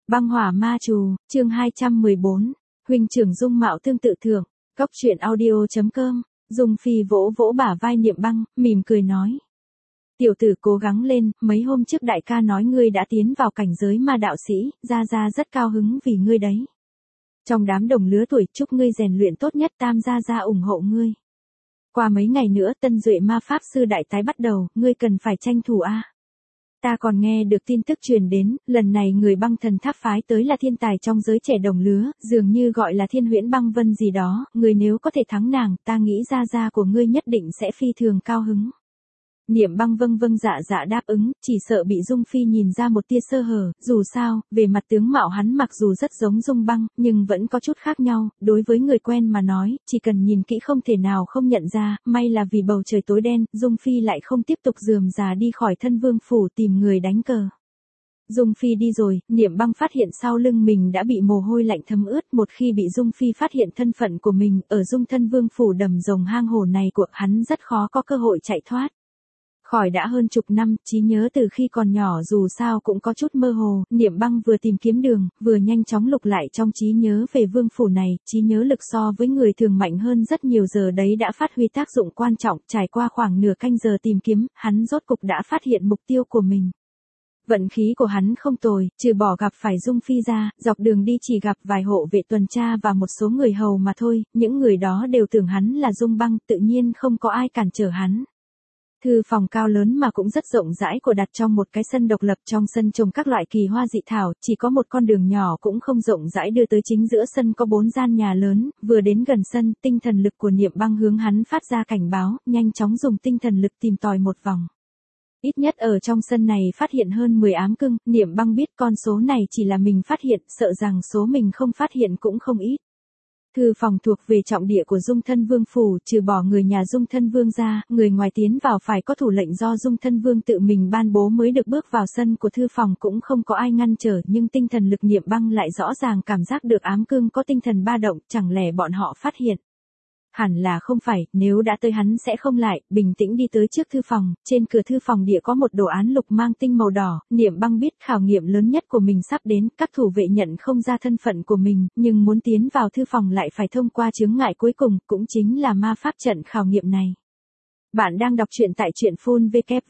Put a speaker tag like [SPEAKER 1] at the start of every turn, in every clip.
[SPEAKER 1] Băng hỏa ma trù, chương 214, huynh trưởng dung mạo tương tự thượng, cốc truyện audio.com, Dung Phi vỗ vỗ bả vai Niệm Băng, mỉm cười nói. Tiểu tử cố gắng lên, mấy hôm trước đại ca nói ngươi đã tiến vào cảnh giới ma đạo sĩ, gia gia rất cao hứng vì ngươi đấy. Trong đám đồng lứa tuổi chúc ngươi rèn luyện tốt nhất, tam gia gia ủng hộ ngươi. Qua mấy ngày nữa tân duệ ma pháp sư đại tái bắt đầu, ngươi cần phải tranh thủ a. Ta còn nghe được tin tức truyền đến, lần này người băng thần tháp phái tới là thiên tài trong giới trẻ đồng lứa, dường như gọi là Thiên Huyễn Băng Vân gì đó, ngươi nếu có thể thắng nàng, ta nghĩ gia gia của ngươi nhất định sẽ phi thường cao hứng. Niệm Băng vâng dạ đáp ứng, chỉ sợ bị Dung Phi nhìn ra một tia sơ hở, dù sao, về mặt tướng mạo hắn mặc dù rất giống Dung Băng, nhưng vẫn có chút khác nhau, đối với người quen mà nói, chỉ cần nhìn kỹ không thể nào không nhận ra, may là vì bầu trời tối đen, Dung Phi lại không tiếp tục rườm rà đi khỏi thân vương phủ tìm người đánh cờ. Dung Phi đi rồi, Niệm Băng phát hiện sau lưng mình đã bị mồ hôi lạnh thấm ướt, một khi bị Dung Phi phát hiện thân phận của mình, ở Dung Thân Vương phủ đầm rồng hang hổ này của hắn rất khó có cơ hội chạy thoát. Khỏi đã hơn chục năm, trí nhớ từ khi còn nhỏ dù sao cũng có chút mơ hồ, Niệm Băng vừa tìm kiếm đường, vừa nhanh chóng lục lại trong trí nhớ về vương phủ này, trí nhớ lực so với người thường mạnh hơn rất nhiều, giờ đấy đã phát huy tác dụng quan trọng, trải qua khoảng nửa canh giờ tìm kiếm, hắn rốt cục đã phát hiện mục tiêu của mình. Vận khí của hắn không tồi, trừ bỏ gặp phải Dung Phi ra, dọc đường đi chỉ gặp vài hộ vệ tuần tra và một số người hầu mà thôi, những người đó đều tưởng hắn là Dung Băng, tự nhiên không có ai cản trở hắn. Thư phòng cao lớn mà cũng rất rộng rãi của đặt trong một cái sân độc lập, trong sân trồng các loại kỳ hoa dị thảo, chỉ có một con đường nhỏ cũng không rộng rãi đưa tới chính giữa sân có 4 gian nhà lớn, vừa đến gần sân, tinh thần lực của Niệm Băng hướng hắn phát ra cảnh báo, nhanh chóng dùng tinh thần lực tìm tòi một vòng. Ít nhất ở trong sân này phát hiện hơn 10 ám cưng, Niệm Băng biết con số này chỉ là mình phát hiện, sợ rằng số mình không phát hiện cũng không ít. Thư phòng thuộc về trọng địa của Dung Thân Vương phủ, trừ bỏ người nhà Dung Thân Vương ra, người ngoài tiến vào phải có thủ lệnh do Dung Thân Vương tự mình ban bố mới được bước vào sân của thư phòng, cũng không có ai ngăn trở, nhưng tinh thần lực Niệm Băng lại rõ ràng cảm giác được ám cưng có tinh thần ba động, chẳng lẽ bọn họ phát hiện. Hẳn là không phải, nếu đã tới hắn sẽ không lại, bình tĩnh đi tới trước thư phòng, trên cửa thư phòng địa có một đồ án lục mang tinh màu đỏ, Niệm Băng biết khảo nghiệm lớn nhất của mình sắp đến, các thủ vệ nhận không ra thân phận của mình, nhưng muốn tiến vào thư phòng lại phải thông qua chướng ngại cuối cùng, cũng chính là ma pháp trận khảo nghiệm này. Bạn đang đọc truyện tại truyện phun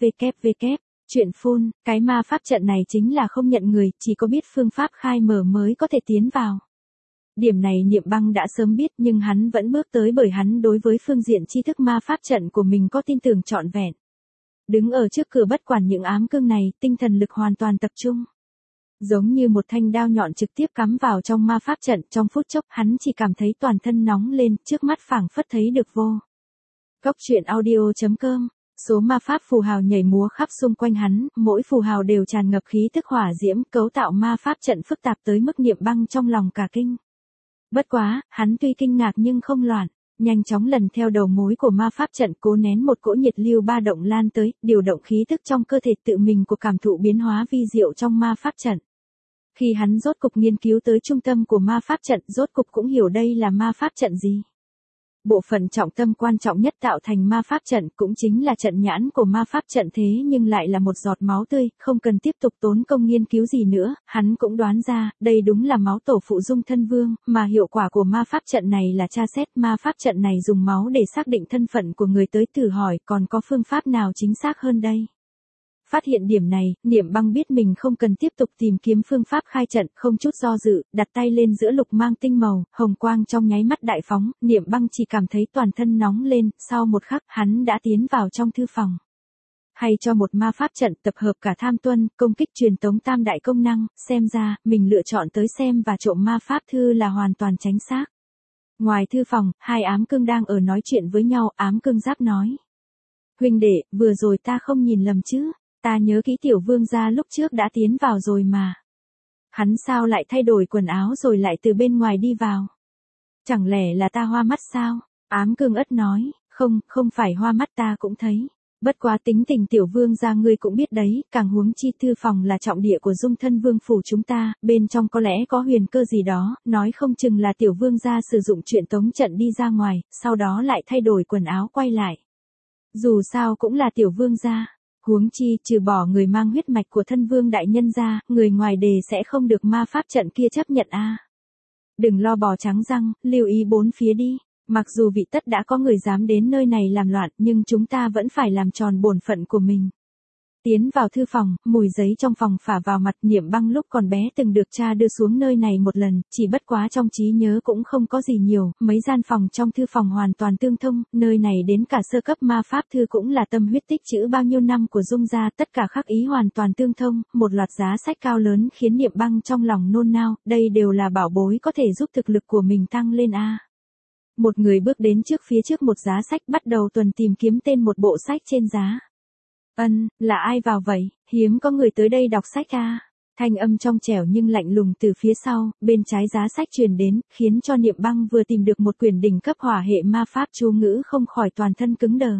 [SPEAKER 1] www. Truyện phun, cái ma pháp trận này chính là không nhận người, chỉ có biết phương pháp khai mở mới có thể tiến vào. Điểm này Niệm Băng đã sớm biết nhưng hắn vẫn bước tới bởi hắn đối với phương diện tri thức ma pháp trận của mình có tin tưởng trọn vẹn. Đứng ở trước cửa bất quản những ám cưng này, tinh thần lực hoàn toàn tập trung. Giống như một thanh đao nhọn trực tiếp cắm vào trong ma pháp trận, trong phút chốc hắn chỉ cảm thấy toàn thân nóng lên, trước mắt phảng phất thấy được vô. Cốc truyện audio.com, số ma pháp phù hào nhảy múa khắp xung quanh hắn, mỗi phù hào đều tràn ngập khí tức hỏa diễm, cấu tạo ma pháp trận phức tạp tới mức Niệm Băng trong lòng cả kinh. Bất quá, hắn tuy kinh ngạc nhưng không loạn, nhanh chóng lần theo đầu mối của ma pháp trận, cố nén một cỗ nhiệt lưu ba động lan tới, điều động khí tức trong cơ thể tự mình của cảm thụ biến hóa vi diệu trong ma pháp trận. Khi hắn rốt cục nghiên cứu tới trung tâm của ma pháp trận, rốt cục cũng hiểu đây là ma pháp trận gì. Bộ phận trọng tâm quan trọng nhất tạo thành ma pháp trận cũng chính là trận nhãn của ma pháp trận, thế nhưng lại là một giọt máu tươi, không cần tiếp tục tốn công nghiên cứu gì nữa, hắn cũng đoán ra, đây đúng là máu tổ phụ Dung Thân Vương, mà hiệu quả của ma pháp trận này là tra xét, ma pháp trận này dùng máu để xác định thân phận của người tới, thử hỏi còn có phương pháp nào chính xác hơn đây. Phát hiện điểm này, Niệm Băng biết mình không cần tiếp tục tìm kiếm phương pháp khai trận, không chút do dự, đặt tay lên giữa lục mang tinh màu, hồng quang trong nháy mắt đại phóng, Niệm Băng chỉ cảm thấy toàn thân nóng lên, sau một khắc, hắn đã tiến vào trong thư phòng. Hay cho một ma pháp trận tập hợp cả tham tuân, công kích, truyền tống tam đại công năng, xem ra, mình lựa chọn tới xem và trộm ma pháp thư là hoàn toàn chính xác. Ngoài thư phòng, hai ám cưng đang ở nói chuyện với nhau, ám cưng giáp nói. Huynh đệ, vừa rồi ta không nhìn lầm chứ? Ta nhớ kỹ tiểu vương gia lúc trước đã tiến vào rồi mà. Hắn sao lại thay đổi quần áo rồi lại từ bên ngoài đi vào? Chẳng lẽ là ta hoa mắt sao? Ám cương ất nói, không phải hoa mắt, ta cũng thấy. Bất quá tính tình tiểu vương gia ngươi cũng biết đấy, càng huống chi thư phòng là trọng địa của Dung Thân Vương phủ chúng ta, bên trong có lẽ có huyền cơ gì đó, nói không chừng là tiểu vương gia sử dụng truyền tống trận đi ra ngoài, sau đó lại thay đổi quần áo quay lại. Dù sao cũng là tiểu vương gia. Huống chi, trừ bỏ người mang huyết mạch của thân vương đại nhân ra, người ngoài đề sẽ không được ma pháp trận kia chấp nhận a. Đừng lo bò trắng răng, lưu ý bốn phía đi. Mặc dù vị tất đã có người dám đến nơi này làm loạn, nhưng chúng ta vẫn phải làm tròn bổn phận của mình. Tiến vào thư phòng, mùi giấy trong phòng phả vào mặt. Niệm Băng lúc còn bé từng được cha đưa xuống nơi này một lần, chỉ bất quá trong trí nhớ cũng không có gì nhiều, mấy gian phòng trong thư phòng hoàn toàn tương thông, nơi này đến cả sơ cấp ma pháp thư cũng là tâm huyết tích trữ bao nhiêu năm của Dung gia, tất cả khắc ý hoàn toàn tương thông, một loạt giá sách cao lớn khiến Niệm Băng trong lòng nôn nao, đây đều là bảo bối có thể giúp thực lực của mình tăng lên a. Một người bước đến phía trước một giá sách, bắt đầu tuần tìm kiếm tên một bộ sách trên giá. Là ai vào vậy, hiếm có người tới đây đọc sách à? Thanh âm trong trẻo nhưng lạnh lùng từ phía sau, bên trái giá sách truyền đến, khiến cho Niệm Băng vừa tìm được một quyển đỉnh cấp hỏa hệ ma pháp chú ngữ không khỏi toàn thân cứng đờ.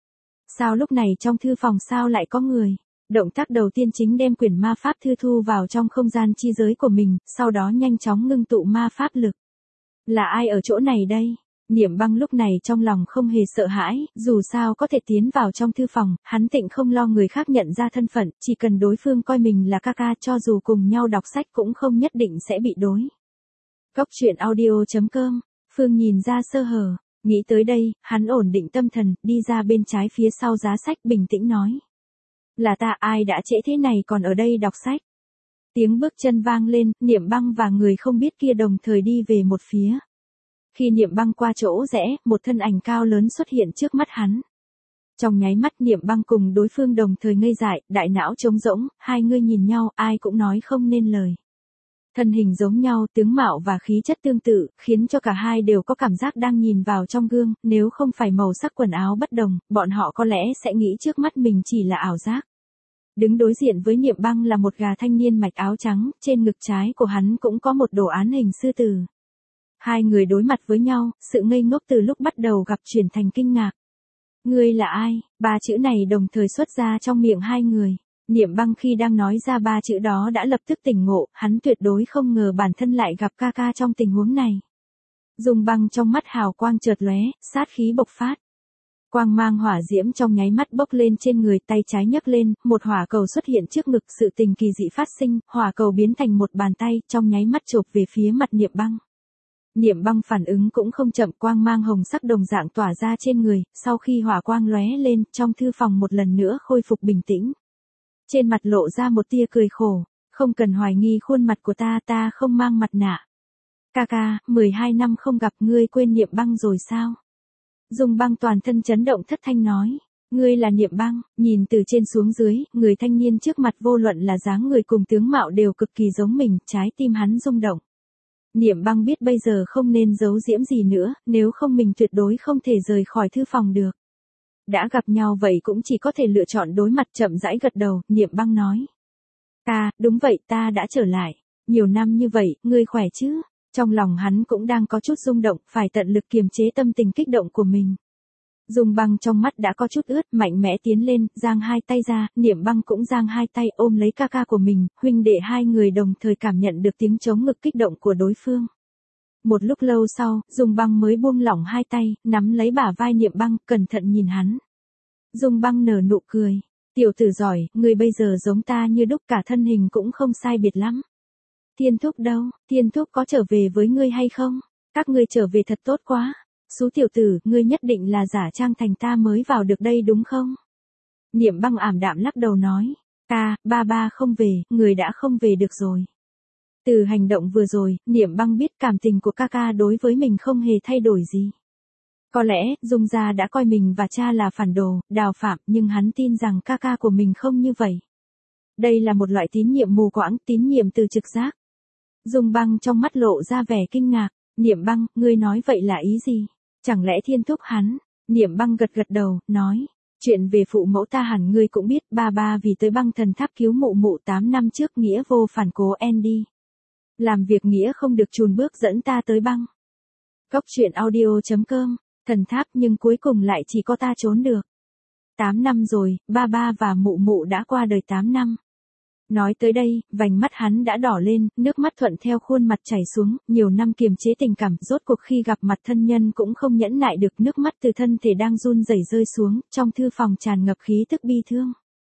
[SPEAKER 1] Sao lúc này trong thư phòng sao lại có người? Động tác đầu tiên chính đem quyển ma pháp thư thu vào trong không gian chi giới của mình, sau đó nhanh chóng ngưng tụ ma pháp lực. Là ai ở chỗ này đây? Niệm Băng lúc này trong lòng không hề sợ hãi, dù sao có thể tiến vào trong thư phòng, hắn tịnh không lo người khác nhận ra thân phận, chỉ cần đối phương coi mình là ca ca, cho dù cùng nhau đọc sách cũng không nhất định sẽ bị đối. Cốc truyện audio.com, Phương nhìn ra sơ hở, nghĩ tới đây, hắn ổn định tâm thần, đi ra bên trái phía sau giá sách bình tĩnh nói. Là ta, ai đã trễ thế này còn ở đây đọc sách? Tiếng bước chân vang lên, Niệm Băng và người không biết kia đồng thời đi về một phía. Khi Niệm Băng qua chỗ rẽ, một thân ảnh cao lớn xuất hiện trước mắt hắn. Trong nháy mắt Niệm Băng cùng đối phương đồng thời ngây dại, đại não trống rỗng, hai người nhìn nhau, ai cũng nói không nên lời. Thân hình giống nhau, tướng mạo và khí chất tương tự, khiến cho cả hai đều có cảm giác đang nhìn vào trong gương, nếu không phải màu sắc quần áo bất đồng, bọn họ có lẽ sẽ nghĩ trước mắt mình chỉ là ảo giác. Đứng đối diện với Niệm Băng là một gà thanh niên mặc áo trắng, trên ngực trái của hắn cũng có một đồ án hình sư tử. Hai người đối mặt với nhau, sự ngây ngốc từ lúc bắt đầu gặp chuyển thành kinh ngạc. Ngươi là ai? Ba chữ này đồng thời xuất ra trong miệng hai người. Niệm Băng khi đang nói ra ba chữ đó đã lập tức tỉnh ngộ, hắn tuyệt đối không ngờ bản thân lại gặp ca ca trong tình huống này. Dung Băng trong mắt hào quang chợt lóe, sát khí bộc phát. Quang mang hỏa diễm trong nháy mắt bốc lên trên người, tay trái nhấc lên, một hỏa cầu xuất hiện trước ngực, sự tình kỳ dị phát sinh, hỏa cầu biến thành một bàn tay, trong nháy mắt chộp về phía mặt Niệm Băng. Niệm Băng phản ứng cũng không chậm, quang mang hồng sắc đồng dạng tỏa ra trên người, sau khi hỏa quang lóe lên, trong thư phòng một lần nữa khôi phục bình tĩnh. Trên mặt lộ ra một tia cười khổ, không cần hoài nghi khuôn mặt của ta không mang mặt nạ. Ca ca, 12 năm không gặp, ngươi quên Niệm Băng rồi sao? Dung Băng toàn thân chấn động thất thanh nói. Ngươi là Niệm Băng, nhìn từ trên xuống dưới, người thanh niên trước mặt vô luận là dáng người cùng tướng mạo đều cực kỳ giống mình, trái tim hắn rung động. Niệm Băng biết bây giờ không nên giấu giễm gì nữa, nếu không mình tuyệt đối không thể rời khỏi thư phòng được. Đã gặp nhau vậy cũng chỉ có thể lựa chọn đối mặt, chậm rãi gật đầu, Niệm Băng nói. Đúng vậy, ta đã trở lại. Nhiều năm như vậy, ngươi khỏe chứ? Trong lòng hắn cũng đang có chút rung động, phải tận lực kiềm chế tâm tình kích động của mình. Dung Băng trong mắt đã có chút ướt, mạnh mẽ tiến lên, giang hai tay ra, Niệm Băng cũng giang hai tay ôm lấy ca ca của mình, huynh đệ hai người đồng thời cảm nhận được tiếng chống ngực kích động của đối phương. Một lúc lâu sau, Dung Băng mới buông lỏng hai tay, nắm lấy bả vai Niệm Băng, cẩn thận nhìn hắn. Dung Băng nở nụ cười, tiểu tử giỏi, người bây giờ giống ta như đúc, cả thân hình cũng không sai biệt lắm. Thiên Thúc đâu, Thiên Thúc có trở về với ngươi hay không? Các ngươi trở về thật tốt quá. Xú tiểu tử, ngươi nhất định là giả trang thành ta mới vào được đây đúng không? Niệm Băng ảm đạm lắc đầu nói. Ba không về, người đã không về được rồi. Từ hành động vừa rồi, Niệm Băng biết cảm tình của ca ca đối với mình không hề thay đổi gì. Có lẽ, Dung gia đã coi mình và cha là phản đồ, đào phạm, nhưng hắn tin rằng ca ca của mình không như vậy. Đây là một loại tín nhiệm mù quáng, tín nhiệm từ trực giác. Dung Băng trong mắt lộ ra vẻ kinh ngạc. Niệm Băng, ngươi nói vậy là ý gì? Chẳng lẽ Thiên Thúc hắn? Niệm Băng gật gật đầu, nói. Chuyện về phụ mẫu ta hẳn ngươi cũng biết, ba vì tới Băng Thần Tháp cứu mụ 8 năm trước, nghĩa vô phản cố Andy. Làm việc nghĩa không được chùn bước dẫn ta tới băng. Cốc truyện audio.com, thần tháp nhưng cuối cùng lại chỉ có ta trốn được. 8 năm rồi, ba và mụ đã qua đời 8 năm. Nói tới đây, vành mắt hắn đã đỏ lên, nước mắt thuận theo khuôn mặt chảy xuống, nhiều năm kiềm chế tình cảm, rốt cuộc khi gặp mặt thân nhân cũng không nhẫn nại được, nước mắt từ thân thể đang run rẩy rơi xuống, trong thư phòng tràn ngập khí tức bi thương.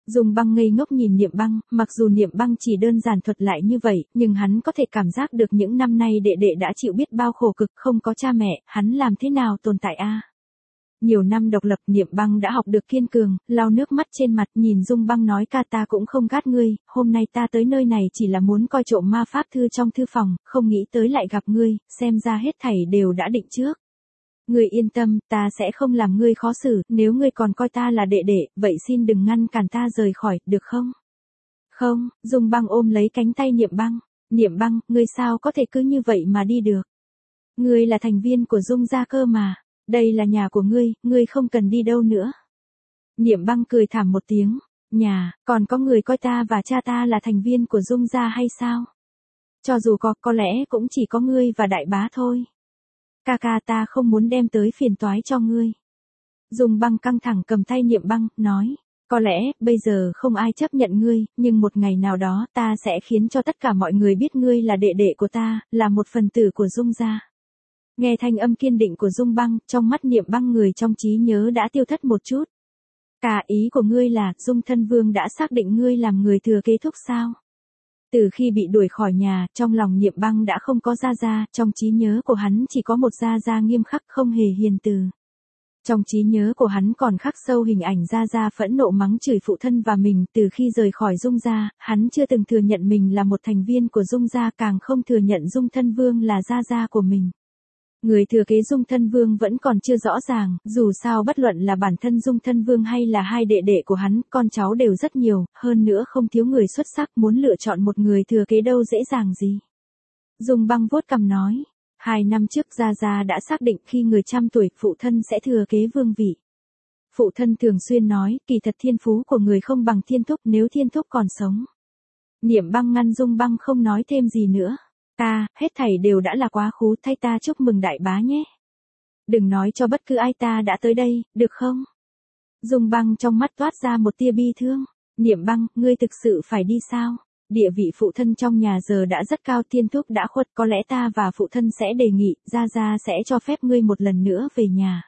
[SPEAKER 1] Dung Băng ngây ngốc nhìn Niệm Băng, mặc dù Niệm Băng chỉ đơn giản thuật lại như vậy, nhưng hắn có thể cảm giác được những năm nay đệ đệ đã chịu biết bao khổ cực, không có cha mẹ, hắn làm thế nào tồn tại a? Nhiều năm độc lập, Niệm Băng đã học được kiên cường, lau nước mắt trên mặt, nhìn Dung Băng nói, ca ta cũng không gạt ngươi, hôm nay ta tới nơi này chỉ là muốn coi trộm ma pháp thư trong thư phòng, không nghĩ tới lại gặp ngươi, xem ra hết thảy đều đã định trước. Ngươi yên tâm, ta sẽ không làm ngươi khó xử, nếu ngươi còn coi ta là đệ đệ, vậy xin đừng ngăn cản ta rời khỏi, được không? Không, Dung Băng ôm lấy cánh tay Niệm Băng. Niệm Băng, ngươi sao có thể cứ như vậy mà đi được? Ngươi là thành viên của Dung gia cơ mà, đây là nhà của ngươi không cần đi đâu nữa. Niệm Băng cười thảm một tiếng, nhà, còn có người coi ta và cha ta là thành viên của Dung gia hay sao? Cho dù có lẽ cũng chỉ có ngươi và đại bá thôi. Ca ca, ta không muốn đem tới phiền toái cho ngươi. Dung Băng căng thẳng cầm tay Niệm Băng, nói, có lẽ, bây giờ không ai chấp nhận ngươi, nhưng một ngày nào đó ta sẽ khiến cho tất cả mọi người biết ngươi là đệ đệ của ta, là một phần tử của Dung gia. Nghe thanh âm kiên định của Dung Băng, trong mắt Niệm Băng người trong trí nhớ đã tiêu thất một chút. Cả ý của ngươi là, Dung Thân Vương đã xác định ngươi làm người thừa kế thúc sao? Từ khi bị đuổi khỏi nhà, trong lòng Niệm Băng đã không có Gia Gia, trong trí nhớ của hắn chỉ có một Gia Gia nghiêm khắc không hề hiền từ. Trong trí nhớ của hắn còn khắc sâu hình ảnh Gia Gia phẫn nộ mắng chửi phụ thân và mình, từ khi rời khỏi Dung gia, hắn chưa từng thừa nhận mình là một thành viên của Dung gia, càng không thừa nhận Dung Thân Vương là Gia Gia của mình. Người thừa kế Dung Thân Vương vẫn còn chưa rõ ràng, dù sao bất luận là bản thân Dung Thân Vương hay là hai đệ đệ của hắn, con cháu đều rất nhiều, hơn nữa không thiếu người xuất sắc, muốn lựa chọn một người thừa kế đâu dễ dàng gì. Dung Băng vuốt cằm nói, 2 năm trước Gia Gia đã xác định khi người trăm tuổi, phụ thân sẽ thừa kế vương vị. Phụ thân thường xuyên nói, kỳ thật thiên phú của người không bằng thiên thúc, nếu thiên thúc còn sống. Niệm Băng ngăn Dung Băng không nói thêm gì nữa. Ta, hết thảy đều đã là quá khứ, thay ta chúc mừng đại bá nhé. Đừng nói cho bất cứ ai ta đã tới đây, được không? Dung Băng trong mắt toát ra một tia bi thương. Niệm Băng, ngươi thực sự phải đi sao? Địa vị phụ thân trong nhà giờ đã rất cao, thiên thúc đã khuất, có lẽ ta và phụ thân sẽ đề nghị, Gia Gia sẽ cho phép ngươi một lần nữa về nhà.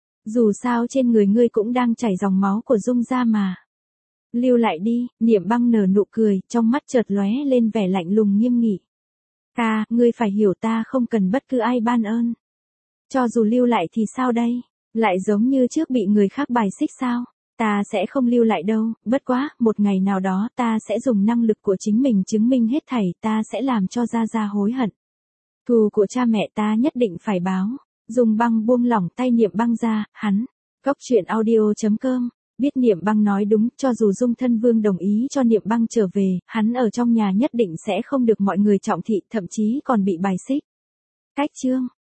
[SPEAKER 1] Dù sao trên người ngươi cũng đang chảy dòng máu của Dung gia mà. Lưu lại đi, Niệm Băng nở nụ cười, trong mắt chợt lóe lên vẻ lạnh lùng nghiêm nghị. Ca, ngươi phải hiểu ta không cần bất cứ ai ban ơn. Cho dù lưu lại thì sao đây? Lại giống như trước bị người khác bài xích sao? Ta sẽ không lưu lại đâu, bất quá, một ngày nào đó ta sẽ dùng năng lực của chính mình chứng minh hết thảy, ta sẽ làm cho Gia Gia hối hận. Thù của cha mẹ ta nhất định phải báo. Dung Băng buông lỏng tay Niệm Băng ra, hắn. Cốc truyện audio.com. Biết Niệm Băng nói đúng, cho dù Dung Thân Vương đồng ý cho Niệm Băng trở về, hắn ở trong nhà nhất định sẽ không được mọi người trọng thị, thậm chí còn bị bài xích. Cách chương